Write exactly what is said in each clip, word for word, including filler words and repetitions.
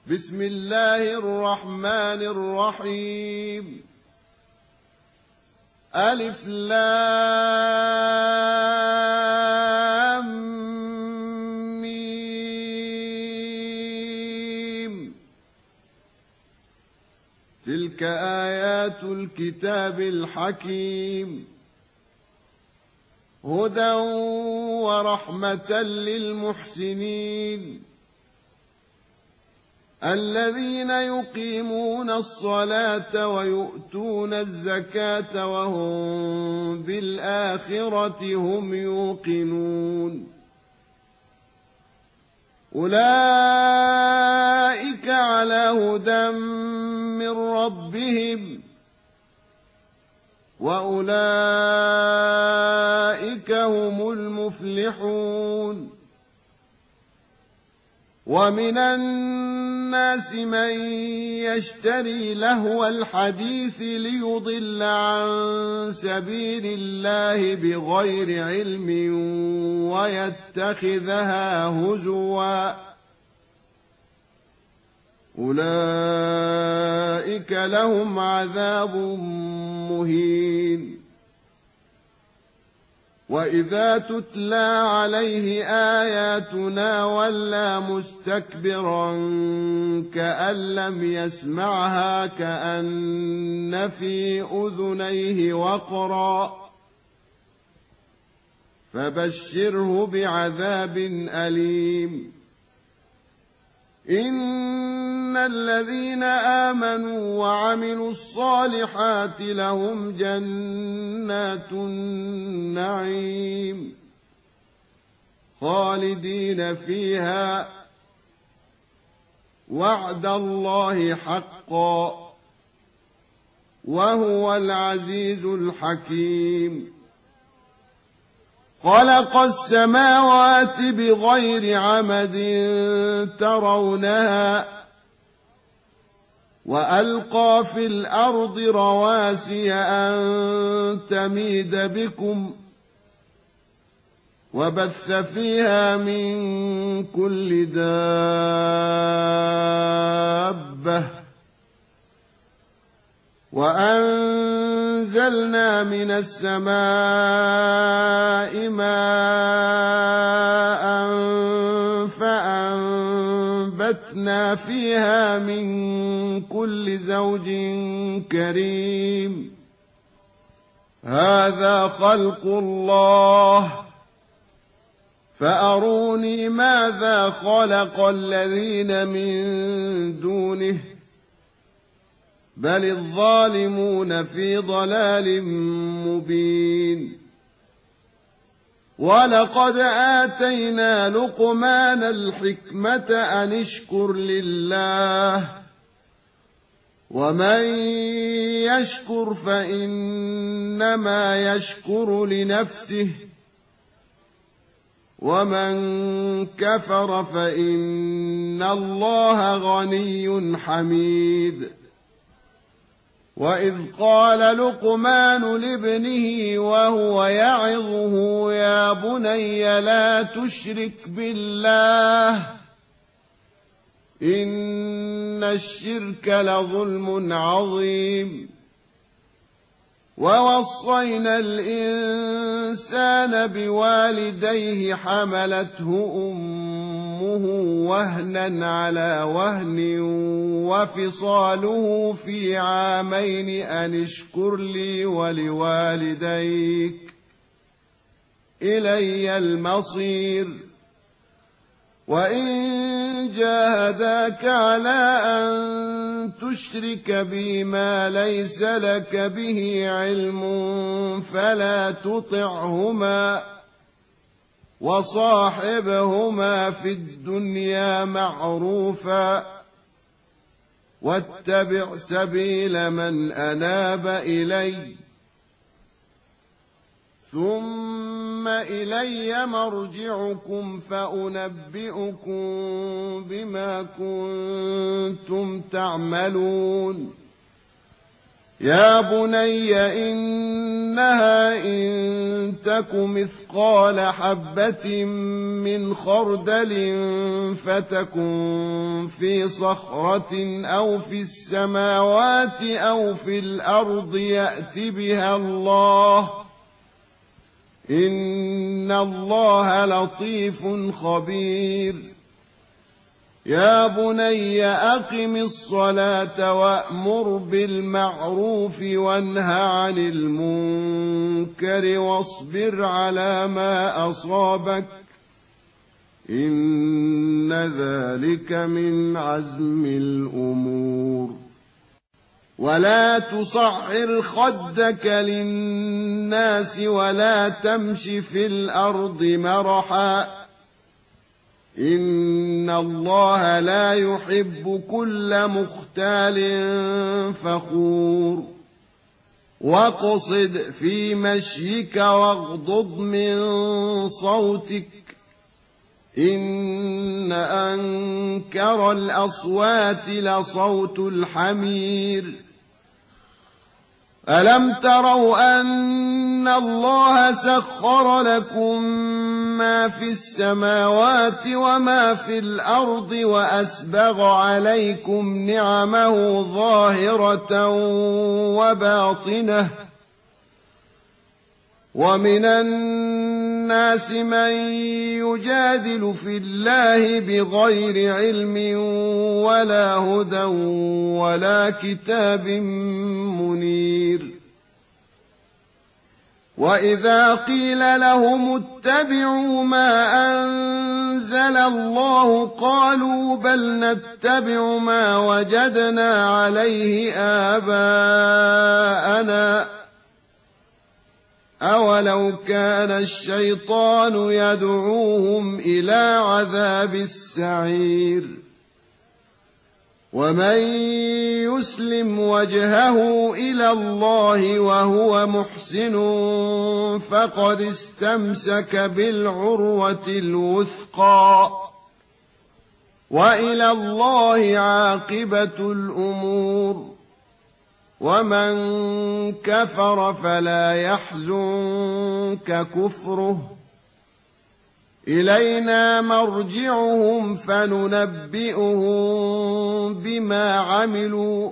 بسم الله الرحمن الرحيم. ألف لام ميم. تلك آيات الكتاب الحكيم، هدى ورحمة للمحسنين الذين يقيمون الصلاة ويؤتون الزكاة وهم بالآخرة هم يوقنون. أولئك على هدى من ربهم وأولئك هم المفلحون. ومن الناس من يشتري لهو الحديث ليضل عن سبيل الله بغير علم ويتخذها هزوا، أولئك لهم عذاب مهين. وإذا تتلى عليه آياتنا ولى مستكبرا كأن لم يسمعها كأن في أذنيه وقرا، فبشره بعذاب أليم. إن الذين آمنوا وعملوا الصالحات لهم جنات النعيم خالدين فيها، وعد الله حقا، وهو العزيز الحكيم. خلق السماوات بغير عمد ترونها، وألقى في الأرض رواسي أن تميد بكم، وبث فيها من كل دابة، وأنزلنا من السماء ماء فأنبتنا فيها من كل زوج كريم. هذا خلق الله، فأروني ماذا خلق الذين من دونه، بل الظالمون في ضلال مبين. ولقد آتينا لقمان الحكمة أن اشكر لله، ومن يشكر فإنما يشكر لنفسه، ومن كفر فإن الله غني حميد. وإذ قال لقمان لابنه وهو يعظه يا بني لا تشرك بالله إن الشرك لظلم عظيم. ووصينا الإنسان بوالديه حملته أمه وهنا على وهن وفصاله في عامين أن اشكر لي ولوالديك إلي المصير. وإن جاهداك على أن تشرك بي ما ليس لك به علم فلا تطعهما، وصاحبهما في الدنيا معروفا، واتبع سبيل من أناب إلي، ثم إلي مرجعكم فأنبئكم بما كنتم تعملون. يا بني إنها إن تك مثقال حبة من خردل فتكن في صخرة أو في السماوات أو في الأرض يأت بها الله إن الله لطيف خبير يا بني أقم الصلاة وأمر بالمعروف وانه عن المنكر واصبر على ما أصابك إن ذلك من عزم الأمور ولا تصعر خدك للناس ولا تمش في الأرض مرحا إن الله لا يحب كل مختال فخور واقصد في مشيك واغضض من صوتك إن أنكر الأصوات لصوت الحمير ألم تروا أن الله سخر لكم ما في السماوات وما في الأرض وأسبغ عليكم نعمه ظاهرة وباطنة ومن الناس من يجادل في الله بغير علم ولا هدى ولا كتاب منير وإذا قيل لهم اتبعوا ما أنزل الله قالوا بل نتبع ما وجدنا عليه آباءنا أولو كان الشيطان يدعوهم إلى عذاب السعير ومن يسلم وجهه إلى الله وهو محسن فقد استمسك بالعروة الوثقى وإلى الله عاقبة الأمور ومن كفر فلا يحزنك كفره إلينا مرجعهم فننبئهم بما عملوا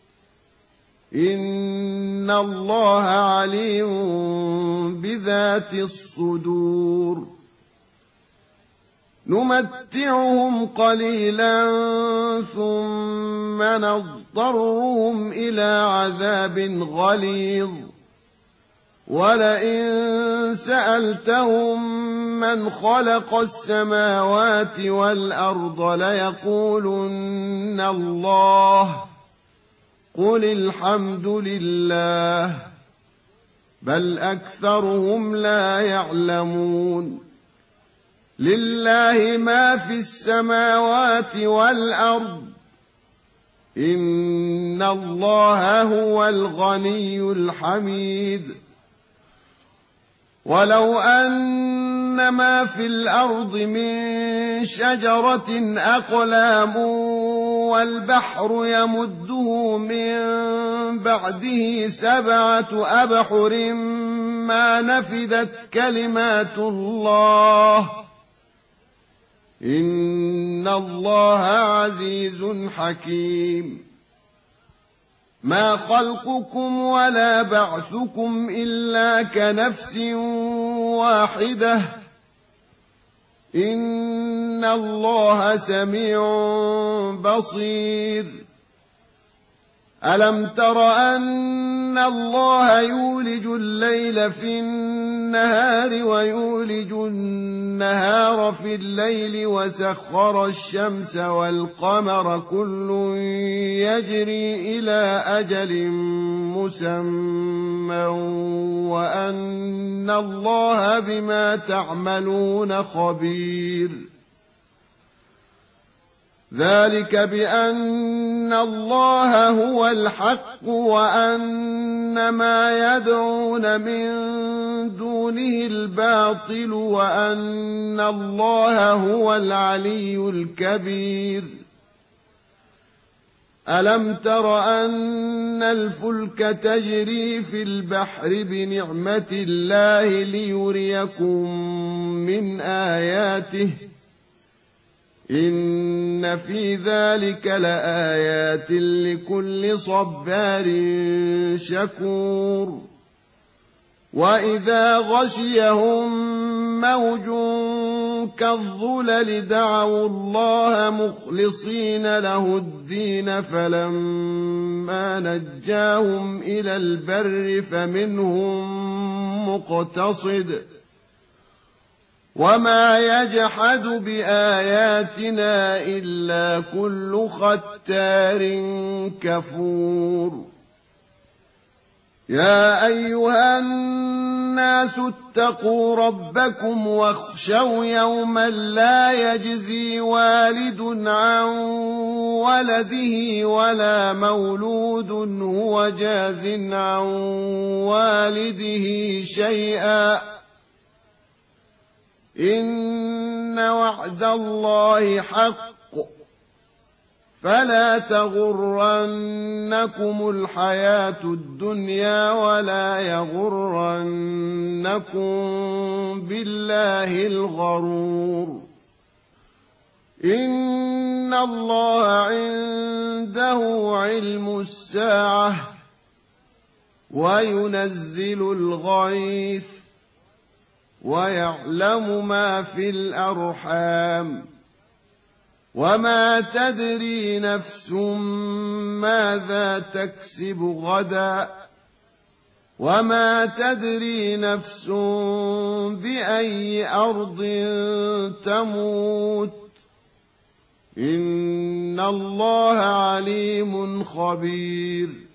إن الله عليم بذات الصدور نمتعهم قليلا ثم نضطرهم إلى عذاب غليظ ولئن سألتهم من خلق السماوات والأرض ليقولن الله قل الحمد لله بل أكثرهم لا يعلمون لله ما في السماوات والأرض إن الله هو الغني الحميد ولو أن ما في الأرض من شجرة أقلام والبحر يمده من بعده سبعة أبحر ما نفدت كلمات الله إن الله عزيز حكيم ما خلقكم ولا بعثكم إلا كنفس واحدة إن الله سميع بصير ألم تر أن الله يولج الليل في النهار ويولج النهار في الليل وسخر الشمس والقمر كل يجري إلى أجل مسمى وأن الله بما تعملون خبير ذلك بأن الله هو الحق وأن ما يدعون من دونه الباطل وأن الله هو العلي الكبير ألم تر أن الفلك تجري في البحر بنعمة الله ليريكم من آياته إن في ذلك لآيات لكل صبار شكور وإذا غشيهم موج كالظلل دعوا الله مخلصين له الدين فلما نجاهم إلى البر فمنهم مقتصد وما يجحد بآياتنا إلا كل ختار كفور يا أيها الناس اتقوا ربكم واخشوا يوما لا يجزي والد عن ولده ولا مولود هو جاز عن والده شيئا إن وعد الله حق فلا تغرنكم الحياة الدنيا ولا يغرنكم بالله الغرور إن الله عنده علم الساعة وينزل الغيث ويعلم ما في الأرحام وما تدري نفس ماذا تكسب غدا وما تدري نفس بأي أرض تموت إن الله عليم خبير